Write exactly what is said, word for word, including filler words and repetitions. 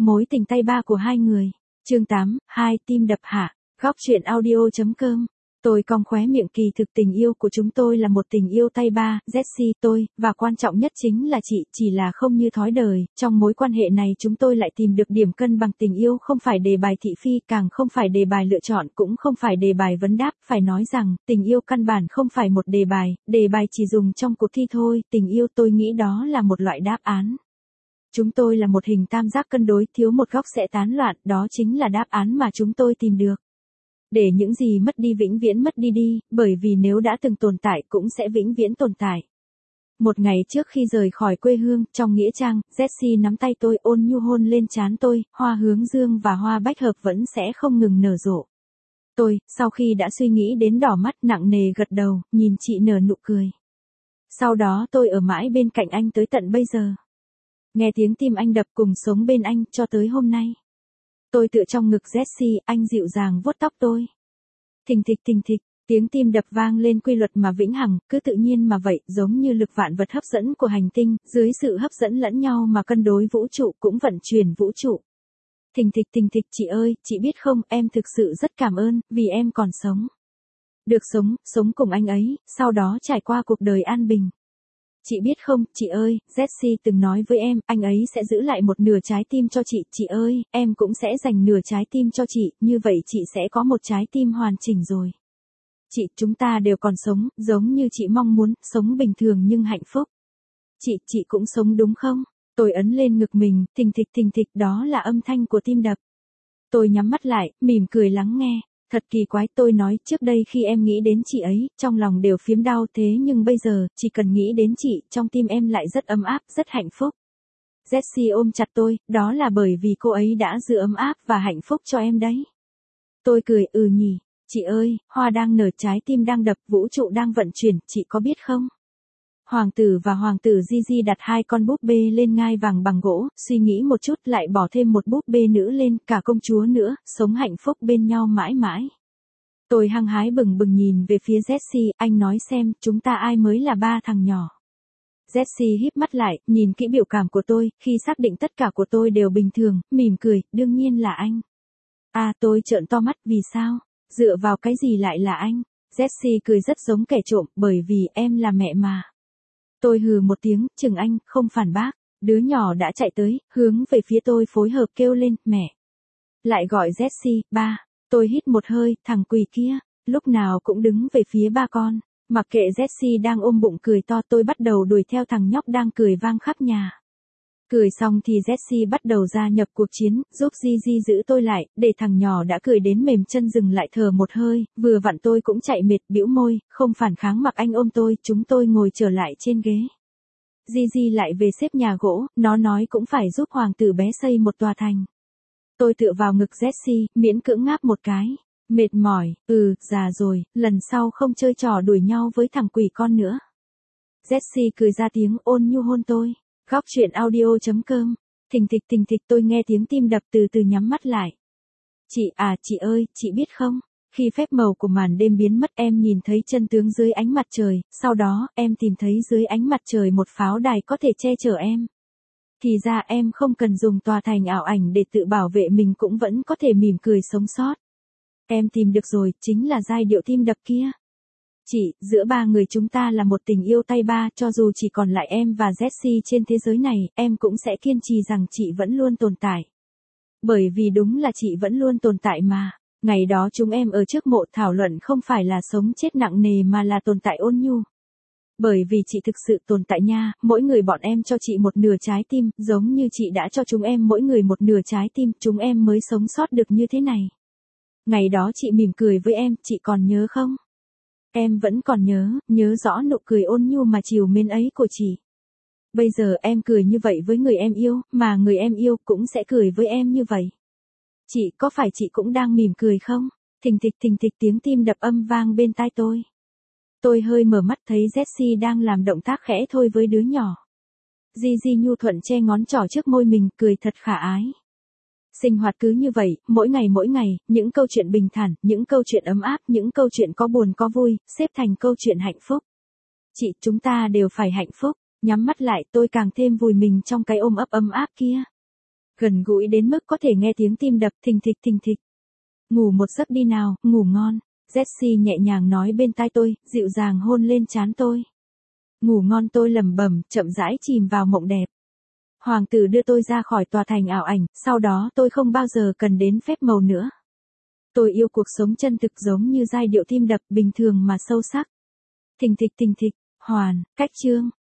mối tình tay ba của hai người. Chương tám, hai tim đập hạ. Góc truyện audio.com. Tôi cong khóe miệng, kỳ thực tình yêu của chúng tôi là một tình yêu tay ba, Jessie, tôi, và quan trọng nhất chính là chị, chỉ là không như thói đời, trong mối quan hệ này chúng tôi lại tìm được điểm cân bằng. Tình yêu không phải đề bài thị phi, càng không phải đề bài lựa chọn, cũng không phải đề bài vấn đáp, phải nói rằng, tình yêu căn bản không phải một đề bài, đề bài chỉ dùng trong cuộc thi thôi, tình yêu tôi nghĩ đó là một loại đáp án. Chúng tôi là một hình tam giác cân đối, thiếu một góc sẽ tán loạn, đó chính là đáp án mà chúng tôi tìm được. Để những gì mất đi vĩnh viễn mất đi đi, bởi vì nếu đã từng tồn tại cũng sẽ vĩnh viễn tồn tại. Một ngày trước khi rời khỏi quê hương, trong nghĩa trang, Jessie nắm tay tôi, ôn nhu hôn lên trán tôi, hoa hướng dương và hoa bách hợp vẫn sẽ không ngừng nở rộ. Tôi, sau khi đã suy nghĩ đến đỏ mắt, nặng nề gật đầu, nhìn chị nở nụ cười. Sau đó tôi ở mãi bên cạnh anh tới tận bây giờ. Nghe tiếng tim anh đập, cùng sống bên anh cho tới hôm nay. Tôi tựa trong ngực Jessie, anh dịu dàng vuốt tóc tôi. Thình thịch thình thịch, tiếng tim đập vang lên quy luật mà vĩnh hằng, cứ tự nhiên mà vậy, giống như lực vạn vật hấp dẫn của hành tinh, dưới sự hấp dẫn lẫn nhau mà cân đối vũ trụ cũng vận chuyển vũ trụ. Thình thịch thình thịch, chị ơi, chị biết không, em thực sự rất cảm ơn, vì em còn sống. Được sống, sống cùng anh ấy, sau đó trải qua cuộc đời an bình. Chị biết không, chị ơi, Jessie từng nói với em, anh ấy sẽ giữ lại một nửa trái tim cho chị, chị ơi, em cũng sẽ dành nửa trái tim cho chị, như vậy chị sẽ có một trái tim hoàn chỉnh rồi. Chị, chúng ta đều còn sống, giống như chị mong muốn, sống bình thường nhưng hạnh phúc. Chị, chị cũng sống đúng không? Tôi ấn lên ngực mình, thình thịch thình thịch, đó là âm thanh của tim đập. Tôi nhắm mắt lại, mỉm cười lắng nghe. Thật kỳ quái, tôi nói, trước đây khi em nghĩ đến chị ấy, trong lòng đều phiếm đau, thế nhưng bây giờ, chỉ cần nghĩ đến chị, trong tim em lại rất ấm áp, rất hạnh phúc. Jessie ôm chặt tôi, đó là bởi vì cô ấy đã giữ ấm áp và hạnh phúc cho em đấy. Tôi cười, ừ nhỉ, chị ơi, hoa đang nở, trái tim đang đập, vũ trụ đang vận chuyển, chị có biết không? Hoàng tử và hoàng tử Gigi đặt hai con búp bê lên ngai vàng bằng gỗ, suy nghĩ một chút lại bỏ thêm một búp bê nữ lên, cả công chúa nữa, sống hạnh phúc bên nhau mãi mãi. Tôi hăng hái bừng bừng nhìn về phía Jessie, anh nói xem, chúng ta ai mới là ba thằng nhỏ. Jessie híp mắt lại, nhìn kỹ biểu cảm của tôi, khi xác định tất cả của tôi đều bình thường, mỉm cười, đương nhiên là anh. À, tôi trợn to mắt, vì sao? Dựa vào cái gì lại là anh? Jessie cười rất giống kẻ trộm, bởi vì em là mẹ mà. Tôi hừ một tiếng, chừng anh, không phản bác. Đứa nhỏ đã chạy tới, hướng về phía tôi phối hợp kêu lên, mẹ. Lại gọi Jessie, ba. Tôi hít một hơi, thằng quỷ kia, lúc nào cũng đứng về phía ba con. Mặc kệ Jessie đang ôm bụng cười to, tôi bắt đầu đuổi theo thằng nhóc đang cười vang khắp nhà. Cười xong thì Jessie bắt đầu gia nhập cuộc chiến, giúp Gigi giữ tôi lại, để thằng nhỏ đã cười đến mềm chân dừng lại thở một hơi, vừa vặn tôi cũng chạy mệt, bĩu môi, không phản kháng mặc anh ôm tôi, chúng tôi ngồi trở lại trên ghế. Gigi lại về xếp nhà gỗ, nó nói cũng phải giúp hoàng tử bé xây một tòa thành. Tôi tựa vào ngực Jessie, miễn cưỡng ngáp một cái. Mệt mỏi, ừ, già rồi, lần sau không chơi trò đuổi nhau với thằng quỷ con nữa. Jessie cười ra tiếng, ôn nhu hôn tôi. Góc truyện audio.com. Thình thịch thình thịch, tôi nghe tiếng tim đập, từ từ nhắm mắt lại. Chị à, chị ơi, chị biết không? Khi phép màu của màn đêm biến mất, em nhìn thấy chân tướng dưới ánh mặt trời, sau đó, em tìm thấy dưới ánh mặt trời một pháo đài có thể che chở em. Thì ra em không cần dùng tòa thành ảo ảnh để tự bảo vệ mình cũng vẫn có thể mỉm cười sống sót. Em tìm được rồi, chính là giai điệu tim đập kia. Chị, giữa ba người chúng ta là một tình yêu tay ba, cho dù chỉ còn lại em và Jessie trên thế giới này, em cũng sẽ kiên trì rằng chị vẫn luôn tồn tại. Bởi vì đúng là chị vẫn luôn tồn tại mà. Ngày đó chúng em ở trước mộ thảo luận không phải là sống chết nặng nề mà là tồn tại ôn nhu. Bởi vì chị thực sự tồn tại nha, mỗi người bọn em cho chị một nửa trái tim, giống như chị đã cho chúng em mỗi người một nửa trái tim, chúng em mới sống sót được như thế này. Ngày đó chị mỉm cười với em, chị còn nhớ không? Em vẫn còn nhớ, nhớ rõ nụ cười ôn nhu mà trìu mến ấy của chị. Bây giờ em cười như vậy với người em yêu, mà người em yêu cũng sẽ cười với em như vậy. Chị, có phải chị cũng đang mỉm cười không? Thình thịch thình thịch, tiếng tim đập âm vang bên tai tôi. Tôi hơi mở mắt thấy Jessie đang làm động tác khẽ thôi với đứa nhỏ. Gigi nhu thuận che ngón trỏ trước môi mình, cười thật khả ái. Sinh hoạt cứ như vậy, mỗi ngày mỗi ngày, những câu chuyện bình thản, những câu chuyện ấm áp, những câu chuyện có buồn có vui, xếp thành câu chuyện hạnh phúc. Chị, chúng ta đều phải hạnh phúc. Nhắm mắt lại, tôi càng thêm vùi mình trong cái ôm ấp ấm áp kia. Gần gũi đến mức có thể nghe tiếng tim đập thình thịch thình thịch. Ngủ một giấc đi nào, ngủ ngon. Jessie nhẹ nhàng nói bên tai tôi, dịu dàng hôn lên trán tôi. Ngủ ngon tôi lẩm bẩm, chậm rãi chìm vào mộng đẹp. Hoàng tử đưa tôi ra khỏi tòa thành ảo ảnh, sau đó tôi không bao giờ cần đến phép màu nữa. Tôi yêu cuộc sống chân thực giống như giai điệu tim đập bình thường mà sâu sắc. Thình thịch thình thịch, hoàn, cách chương.